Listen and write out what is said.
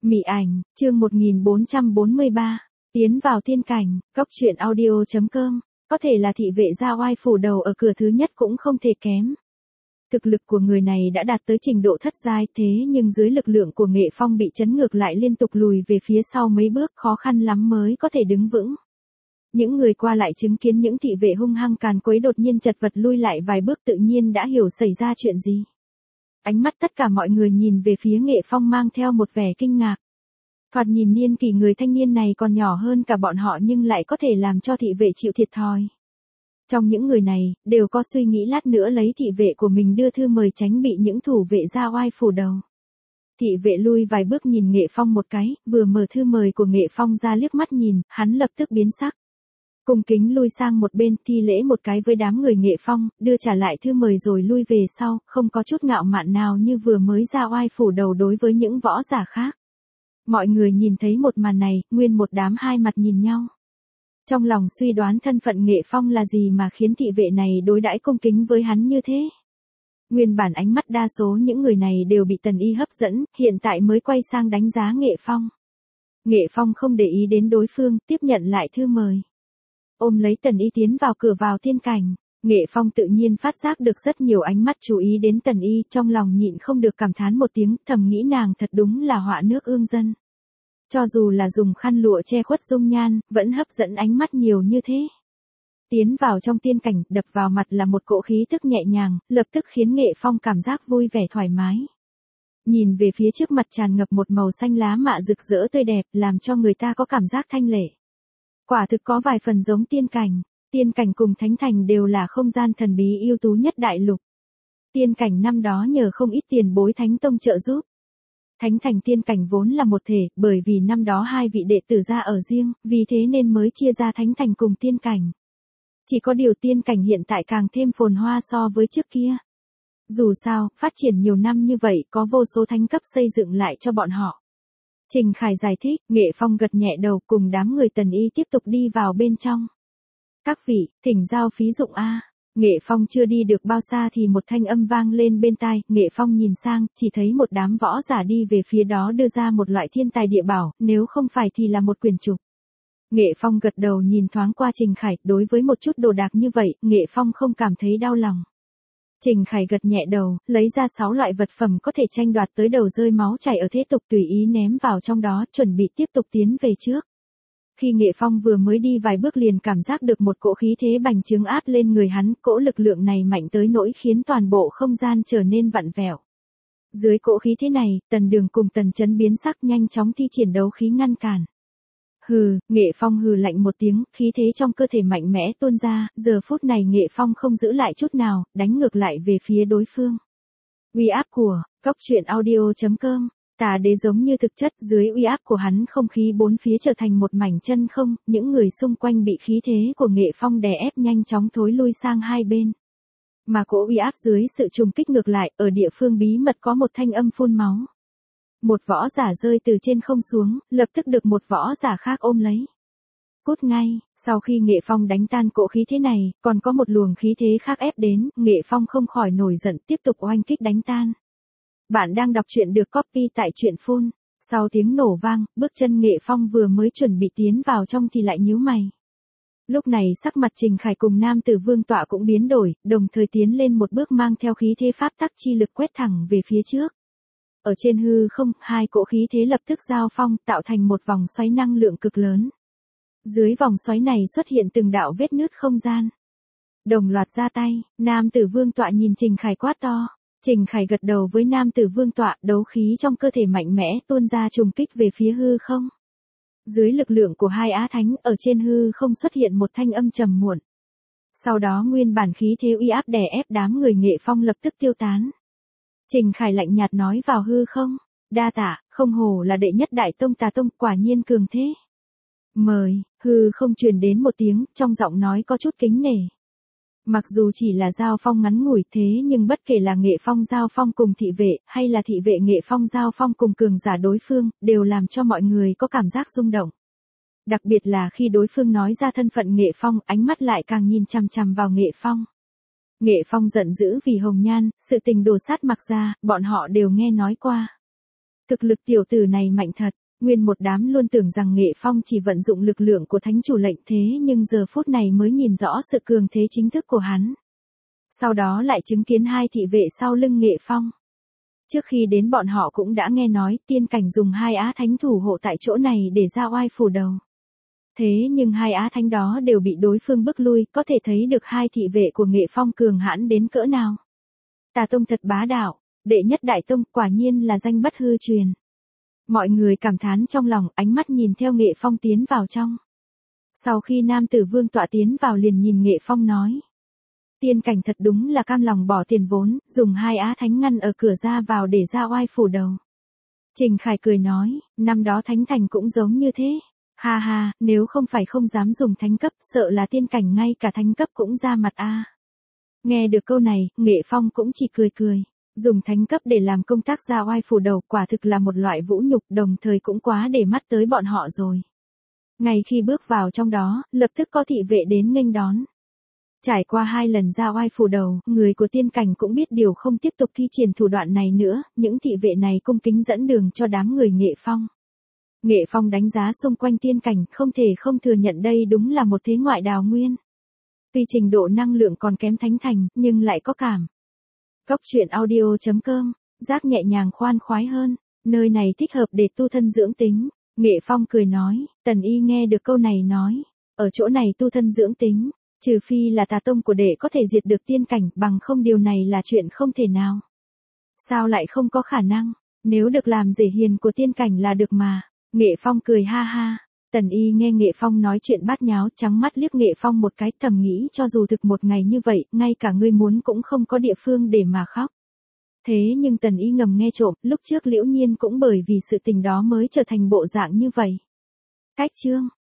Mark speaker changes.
Speaker 1: Mị ảnh, chương 1443, tiến vào tiên cảnh, góc truyện audio.com, có thể là thị vệ gia oai phủ đầu ở cửa thứ nhất cũng không thể kém. Thực lực của người này đã đạt tới trình độ thất giai thế nhưng dưới lực lượng của Nghệ Phong bị chấn ngược lại liên tục lùi về phía sau mấy bước khó khăn lắm mới có thể đứng vững. Những người qua lại chứng kiến những thị vệ hung hăng càn quấy đột nhiên chật vật lui lại vài bước tự nhiên đã hiểu xảy ra chuyện gì. Ánh mắt tất cả mọi người nhìn về phía Nghệ Phong mang theo một vẻ kinh ngạc. Thoạt nhìn niên kỷ người thanh niên này còn nhỏ hơn cả bọn họ nhưng lại có thể làm cho thị vệ chịu thiệt thòi. Trong những người này, đều có suy nghĩ lát nữa lấy thị vệ của mình đưa thư mời tránh bị những thủ vệ gia oai phủ đầu. Thị vệ lui vài bước nhìn Nghệ Phong một cái, vừa mở thư mời của Nghệ Phong ra liếc mắt nhìn, hắn lập tức biến sắc. Cung kính lui sang một bên, thi lễ một cái với đám người Nghệ Phong, đưa trả lại thư mời rồi lui về sau, không có chút ngạo mạn nào như vừa mới ra oai phủ đầu đối với những võ giả khác. Mọi người nhìn thấy một màn này, nguyên một đám hai mặt nhìn nhau. Trong lòng suy đoán thân phận Nghệ Phong là gì mà khiến thị vệ này đối đãi cung kính với hắn như thế. Nguyên bản ánh mắt đa số những người này đều bị Tần Y hấp dẫn, hiện tại mới quay sang đánh giá Nghệ Phong. Nghệ Phong không để ý đến đối phương, tiếp nhận lại thư mời. Ôm lấy Tần Y tiến vào cửa vào tiên cảnh, Nghệ Phong tự nhiên phát giác được rất nhiều ánh mắt chú ý đến Tần Y, trong lòng nhịn không được cảm thán một tiếng, thầm nghĩ nàng thật đúng là họa nước ương dân. Cho dù là dùng khăn lụa che khuất dung nhan, vẫn hấp dẫn ánh mắt nhiều như thế. Tiến vào trong tiên cảnh, đập vào mặt là một cỗ khí tức nhẹ nhàng, lập tức khiến Nghệ Phong cảm giác vui vẻ thoải mái. Nhìn về phía trước mặt tràn ngập một màu xanh lá mạ rực rỡ tươi đẹp, làm cho người ta có cảm giác thanh lệ. Quả thực có vài phần giống tiên cảnh cùng thánh thành đều là không gian thần bí ưu tú nhất đại lục. Tiên cảnh năm đó nhờ không ít tiền bối thánh tông trợ giúp. Thánh thành tiên cảnh vốn là một thể, bởi vì năm đó hai vị đệ tử ra ở riêng, vì thế nên mới chia ra thánh thành cùng tiên cảnh. Chỉ có điều tiên cảnh hiện tại càng thêm phồn hoa so với trước kia. Dù sao, phát triển nhiều năm như vậy có vô số thánh cấp xây dựng lại cho bọn họ. Trình Khải giải thích, Nghệ Phong gật nhẹ đầu cùng đám người Tần Y tiếp tục đi vào bên trong. Các vị, thỉnh giao phí dụng A. Nghệ Phong chưa đi được bao xa thì một thanh âm vang lên bên tai, Nghệ Phong nhìn sang, chỉ thấy một đám võ giả đi về phía đó đưa ra một loại thiên tài địa bảo, nếu không phải thì là một quyển trục. Nghệ Phong gật đầu nhìn thoáng qua Trình Khải, đối với một chút đồ đạc như vậy, Nghệ Phong không cảm thấy đau lòng. Trình Khải gật nhẹ đầu, lấy ra 6 loại vật phẩm có thể tranh đoạt tới đầu rơi máu chảy ở thế tục tùy ý ném vào trong đó, chuẩn bị tiếp tục tiến về trước. Khi Nghệ Phong vừa mới đi vài bước liền cảm giác được một cỗ khí thế bành trướng áp lên người hắn, cỗ lực lượng này mạnh tới nỗi khiến toàn bộ không gian trở nên vặn vẹo. Dưới cỗ khí thế này, Tần Đường cùng Tần Chấn biến sắc nhanh chóng thi triển đấu khí ngăn cản. Hừ, Nghệ Phong hừ lạnh một tiếng, khí thế trong cơ thể mạnh mẽ tuôn ra, giờ phút này Nghệ Phong không giữ lại chút nào, đánh ngược lại về phía đối phương. Uy áp của, góc truyện audio.com, Tà Đế giống như thực chất, dưới uy áp của hắn không khí bốn phía trở thành một mảnh chân không, những người xung quanh bị khí thế của Nghệ Phong đè ép nhanh chóng thối lui sang hai bên. Mà cỗ uy áp dưới sự trùng kích ngược lại, ở địa phương bí mật có một thanh âm phun máu. Một võ giả rơi từ trên không xuống, lập tức được một võ giả khác ôm lấy. Cút ngay, sau khi Nghệ Phong đánh tan cỗ khí thế này, còn có một luồng khí thế khác ép đến, Nghệ Phong không khỏi nổi giận tiếp tục oanh kích đánh tan. Bạn đang đọc truyện được copy tại truyện phun. Sau tiếng nổ vang, bước chân Nghệ Phong vừa mới chuẩn bị tiến vào trong thì lại nhíu mày. Lúc này sắc mặt Trình Khải cùng nam tử Vương Tọa cũng biến đổi, đồng thời tiến lên một bước mang theo khí thế pháp tắc chi lực quét thẳng về phía trước. Ở trên hư không, hai cỗ khí thế lập tức giao phong, tạo thành một vòng xoáy năng lượng cực lớn. Dưới vòng xoáy này xuất hiện từng đạo vết nứt không gian. Đồng loạt ra tay, nam tử Vương Tọa nhìn Trình Khải quát to. Trình Khải gật đầu với nam tử Vương Tọa, đấu khí trong cơ thể mạnh mẽ tuôn ra trùng kích về phía hư không. Dưới lực lượng của hai á thánh, ở trên hư không xuất hiện một thanh âm trầm muộn. Sau đó nguyên bản khí thế uy áp đè ép đám người Nghệ Phong lập tức tiêu tán. Trình Khải lạnh nhạt nói vào hư không, đa tạ, không hổ là đệ nhất đại tông Tà Tông, quả nhiên cường thế. Mời, hư không truyền đến một tiếng, trong giọng nói có chút kính nể. Mặc dù chỉ là giao phong ngắn ngủi thế nhưng bất kể là Nghệ Phong giao phong cùng thị vệ, hay là thị vệ Nghệ Phong giao phong cùng cường giả đối phương, đều làm cho mọi người có cảm giác rung động. Đặc biệt là khi đối phương nói ra thân phận Nghệ Phong, ánh mắt lại càng nhìn chằm chằm vào Nghệ Phong. Nghệ Phong giận dữ vì Hồng Nhan, sự tình đồ sát mặc ra, bọn họ đều nghe nói qua. Thực lực tiểu tử này mạnh thật, nguyên một đám luôn tưởng rằng Nghệ Phong chỉ vận dụng lực lượng của thánh chủ lệnh thế nhưng giờ phút này mới nhìn rõ sự cường thế chính thức của hắn. Sau đó lại chứng kiến hai thị vệ sau lưng Nghệ Phong. Trước khi đến bọn họ cũng đã nghe nói tiên cảnh dùng hai á thánh thủ hộ tại chỗ này để ra oai phủ đầu. Thế nhưng hai á thánh đó đều bị đối phương bức lui, có thể thấy được hai thị vệ của Nghệ Phong cường hãn đến cỡ nào. Tà tông thật bá đạo, đệ nhất đại tông quả nhiên là danh bất hư truyền. Mọi người cảm thán trong lòng, ánh mắt nhìn theo Nghệ Phong tiến vào trong. Sau khi nam tử vương tọa tiến vào liền nhìn Nghệ Phong nói. Tiên cảnh thật đúng là cam lòng bỏ tiền vốn, dùng hai á thánh ngăn ở cửa ra vào để ra oai phủ đầu. Trình Khải cười nói, năm đó thánh thành cũng giống như thế. Ha ha, nếu không phải không dám dùng thánh cấp, sợ là tiên cảnh ngay cả thánh cấp cũng ra mặt a. Nghe được câu này, Nghệ Phong cũng chỉ cười cười. Dùng thánh cấp để làm công tác ra oai phủ đầu quả thực là một loại vũ nhục, đồng thời cũng quá để mắt tới bọn họ rồi. Ngay khi bước vào trong đó, lập tức có thị vệ đến nghênh đón. Trải qua 2 lần ra oai phủ đầu, người của tiên cảnh cũng biết điều không tiếp tục thi triển thủ đoạn này nữa, những thị vệ này cung kính dẫn đường cho đám người Nghệ Phong. Nghệ Phong đánh giá xung quanh tiên cảnh, không thể không thừa nhận đây đúng là một thế ngoại đào nguyên. Tuy trình độ năng lượng còn kém thánh thành, nhưng lại có cảm. Cốc truyện audio.com, giác nhẹ nhàng khoan khoái hơn, nơi này thích hợp để tu thân dưỡng tính. Nghệ Phong cười nói, Tần Y nghe được câu này nói, ở chỗ này tu thân dưỡng tính, trừ phi là tà tông của đệ có thể diệt được tiên cảnh, bằng không điều này là chuyện không thể nào. Sao lại không có khả năng, nếu được làm rể hiền của tiên cảnh là được mà. Nghệ Phong cười ha ha. Tần Y nghe Nghệ Phong nói chuyện bát nháo, trắng mắt liếc Nghệ Phong một cái, thầm nghĩ cho dù thực một ngày như vậy, ngay cả ngươi muốn cũng không có địa phương để mà khóc. Thế nhưng Tần Y ngầm nghe trộm, lúc trước Liễu Nhiên cũng bởi vì sự tình đó mới trở thành bộ dạng như vậy. Cách chương